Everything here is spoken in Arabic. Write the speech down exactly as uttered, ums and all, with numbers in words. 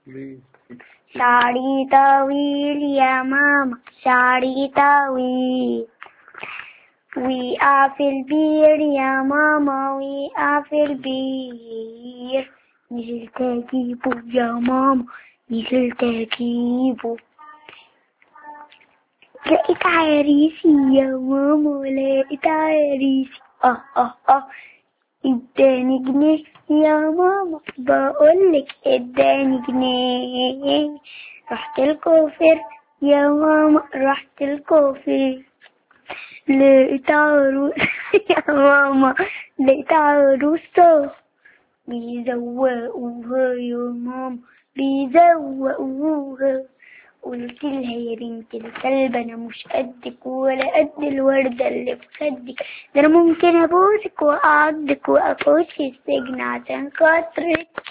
شعري طويل يا ماما شعري طويل، وقع في البير يا ماما وقع في البير، نزلت اجيبه يا ماما نزلت اجيبه، لقيت عريسي يا ماما لقيت عريسي اه اه اه اداني جنيه يا ماما بقولك اداني جنيه، رحت الكوفر يا ماما رحت الكوفر، لقيت عروس يا ماما لقيت عروسة بيزوقوها يا ماما بيزوقوها، قلت لها يا بنت الكلب انا مش قدك ولا قد الوردة اللي في خدك، ده انا ممكن ابوسك واعضك واخش السجن عشان خاطرك.